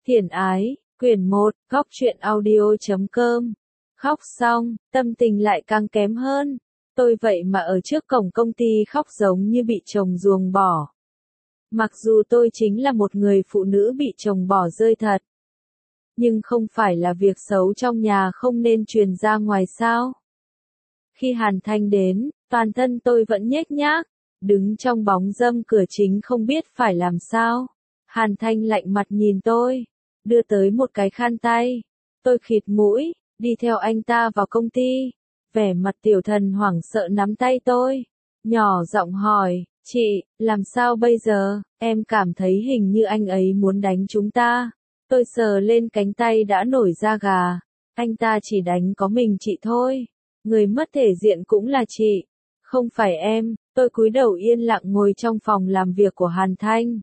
Thiển ái, quyển 1, Góc truyện audio.com. Khóc xong, tâm tình lại càng kém hơn. Tôi vậy mà ở trước cổng công ty khóc giống như bị chồng ruồng bỏ. Mặc dù tôi chính là một người phụ nữ bị chồng bỏ rơi thật. Nhưng không phải là việc xấu trong nhà không nên truyền ra ngoài sao. Khi Hàn Thanh đến, toàn thân tôi vẫn nhếch nhác, đứng trong bóng râm cửa chính không biết phải làm sao. Hàn Thanh lạnh mặt nhìn tôi, đưa tới một cái khăn tay. Tôi khịt mũi, đi theo anh ta vào công ty. Vẻ mặt Tiểu Thần hoảng sợ nắm tay tôi, nhỏ giọng hỏi, chị, làm sao bây giờ, em cảm thấy hình như anh ấy muốn đánh chúng ta. Tôi sờ lên cánh tay đã nổi da gà, anh ta chỉ đánh có mình chị thôi, người mất thể diện cũng là chị, không phải em. Tôi cúi đầu yên lặng ngồi trong phòng làm việc của Hàn Thanh.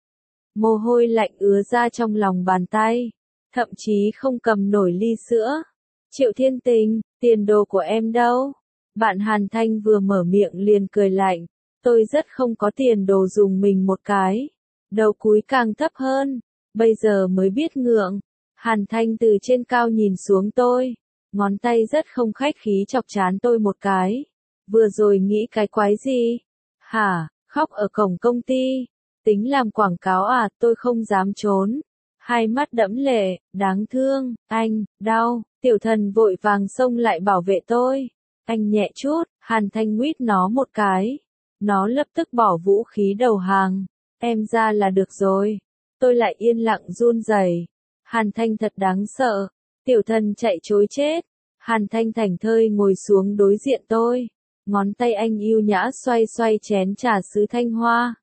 Mồ hôi lạnh ứa ra trong lòng bàn tay, thậm chí không cầm nổi ly sữa. Triệu Thiên Tình, tiền đồ của em đâu? Bạn Hàn Thanh vừa mở miệng liền cười lạnh, tôi rất không có tiền đồ dùng mình một cái. Đầu cúi càng thấp hơn, bây giờ mới biết ngượng. Hàn Thanh từ trên cao nhìn xuống tôi, ngón tay rất không khách khí chọc trán tôi một cái. Vừa rồi nghĩ cái quái gì? Hả, khóc ở cổng công ty? Tính làm quảng cáo à? Tôi không dám trốn. Hai mắt đẫm lệ, đáng thương, anh, đau. Tiểu Thần vội vàng xông lại bảo vệ tôi. Anh nhẹ chút. Hàn Thanh nguyết nó một cái. Nó lập tức bỏ vũ khí đầu hàng. Em ra là được rồi. Tôi lại yên lặng run rẩy. Hàn Thanh thật đáng sợ. Tiểu Thần chạy trối chết. Hàn Thanh thảnh thơi ngồi xuống đối diện tôi. Ngón tay anh yêu nhã xoay xoay chén trà sứ thanh hoa.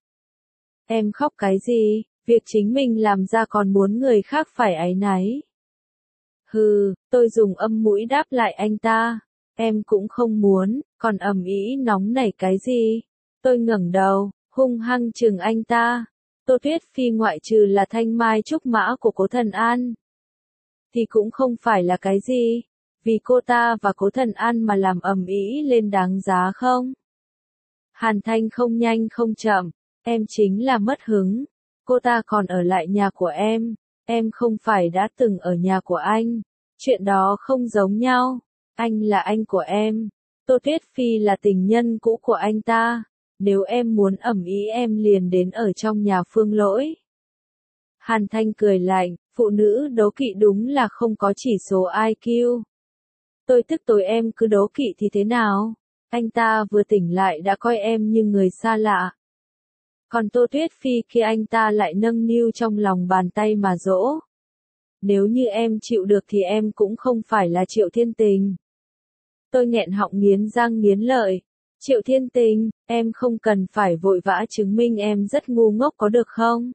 Em khóc cái gì, việc chính mình làm ra còn muốn người khác phải áy náy. Hừ, tôi dùng âm mũi đáp lại anh ta. Em cũng không muốn, còn ầm ĩ nóng nảy cái gì. Tôi ngẩng đầu, hung hăng chừng anh ta. Tô Tuyết Phi ngoại trừ là thanh mai trúc mã của Cố Thần An, thì cũng không phải là cái gì. Vì cô ta và Cố Thần An mà làm ầm ĩ lên đáng giá không? Hàn Thanh không nhanh không chậm, em chính là mất hứng. Cô ta còn ở lại nhà của em không phải đã từng ở nhà của anh. Chuyện đó không giống nhau, anh là anh của em. Tô Tuyết Phi là tình nhân cũ của anh ta. Nếu em muốn ầm ĩ em liền đến ở trong nhà Phương Lỗi. Hàn Thanh cười lạnh, phụ nữ đố kỵ đúng là không có chỉ số IQ. Tôi tức tối em cứ đố kỵ thì thế nào? Anh ta vừa tỉnh lại đã coi em như người xa lạ. Còn Tô Tuyết Phi khi anh ta lại nâng niu trong lòng bàn tay mà dỗ. Nếu như em chịu được thì em cũng không phải là Triệu Thiên Tình. Tôi nghẹn họng nghiến răng nghiến lợi. Triệu Thiên Tình, em không cần phải vội vã chứng minh em rất ngu ngốc có được không?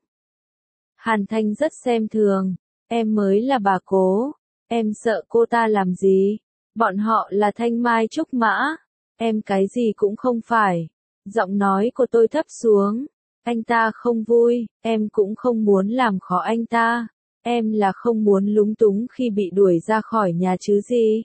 Hàn Thanh rất xem thường. Em mới là bà Cố. Em sợ cô ta làm gì? Bọn họ là thanh mai trúc mã. Em cái gì cũng không phải. Giọng nói của tôi thấp xuống. Anh ta không vui, em cũng không muốn làm khó anh ta. Em là không muốn lúng túng khi bị đuổi ra khỏi nhà chứ gì.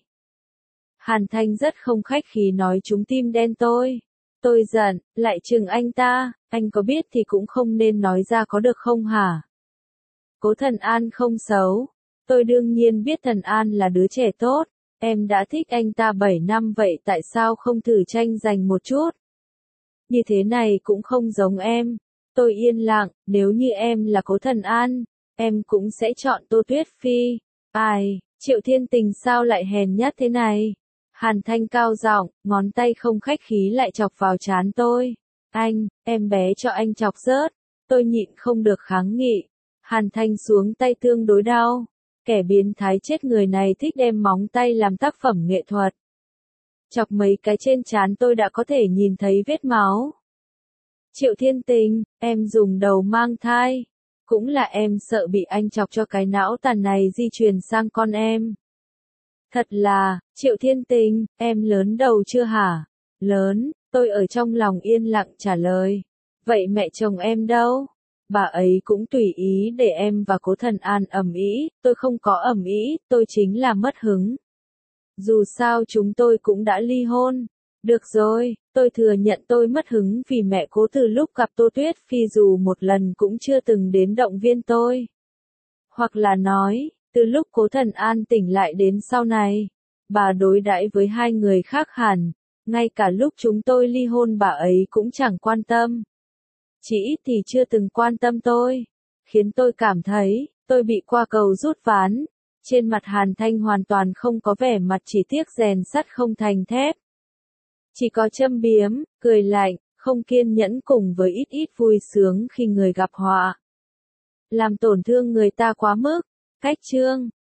Hàn Thanh rất không khách khí nói trúng tim đen tôi. Tôi giận, lại chừng anh ta, anh có biết thì cũng không nên nói ra có được không hả? Cố Thần An không xấu. Tôi đương nhiên biết Thần An là đứa trẻ tốt. Em đã thích anh ta 7 năm vậy tại sao không thử tranh giành một chút? Như thế này cũng không giống em. Tôi yên lặng, nếu như em là Cố Thần An, em cũng sẽ chọn Tô Tuyết Phi. Ai, Triệu Thiên Tình sao lại hèn nhát thế này? Hàn Thanh cao giọng, ngón tay không khách khí lại chọc vào trán tôi. Anh, em bé cho anh chọc rớt. Tôi nhịn không được kháng nghị. Hàn Thanh xuống tay tương đối đau. Kẻ biến thái chết người này thích đem móng tay làm tác phẩm nghệ thuật. Chọc mấy cái trên trán tôi đã có thể nhìn thấy vết máu. Triệu Thiên Tình, em dùng đầu mang thai. Cũng là em sợ bị anh chọc cho cái não tàn này di truyền sang con em. Thật là, Triệu Thiên Tình, em lớn đầu chưa hả? Lớn, tôi ở trong lòng yên lặng trả lời. Vậy mẹ chồng em đâu? Bà ấy cũng tùy ý để em và Cố Thần An ầm ĩ, tôi không có ầm ĩ, tôi chính là mất hứng. Dù sao chúng tôi cũng đã ly hôn. Được rồi, tôi thừa nhận tôi mất hứng vì mẹ Cố từ lúc gặp Tô Tuyết Phi dù một lần cũng chưa từng đến động viên tôi. Hoặc là nói, từ lúc Cố Thần An tỉnh lại đến sau này, bà đối đãi với hai người khác hẳn, ngay cả lúc chúng tôi ly hôn bà ấy cũng chẳng quan tâm. Chỉ ít thì chưa từng quan tâm tôi, khiến tôi cảm thấy, tôi bị qua cầu rút ván. Trên mặt Hàn Thanh hoàn toàn không có vẻ mặt chỉ tiếc rèn sắt không thành thép. Chỉ có châm biếm, cười lạnh, không kiên nhẫn cùng với ít ít vui sướng khi người gặp họa. Làm tổn thương người ta quá mức. Cách chương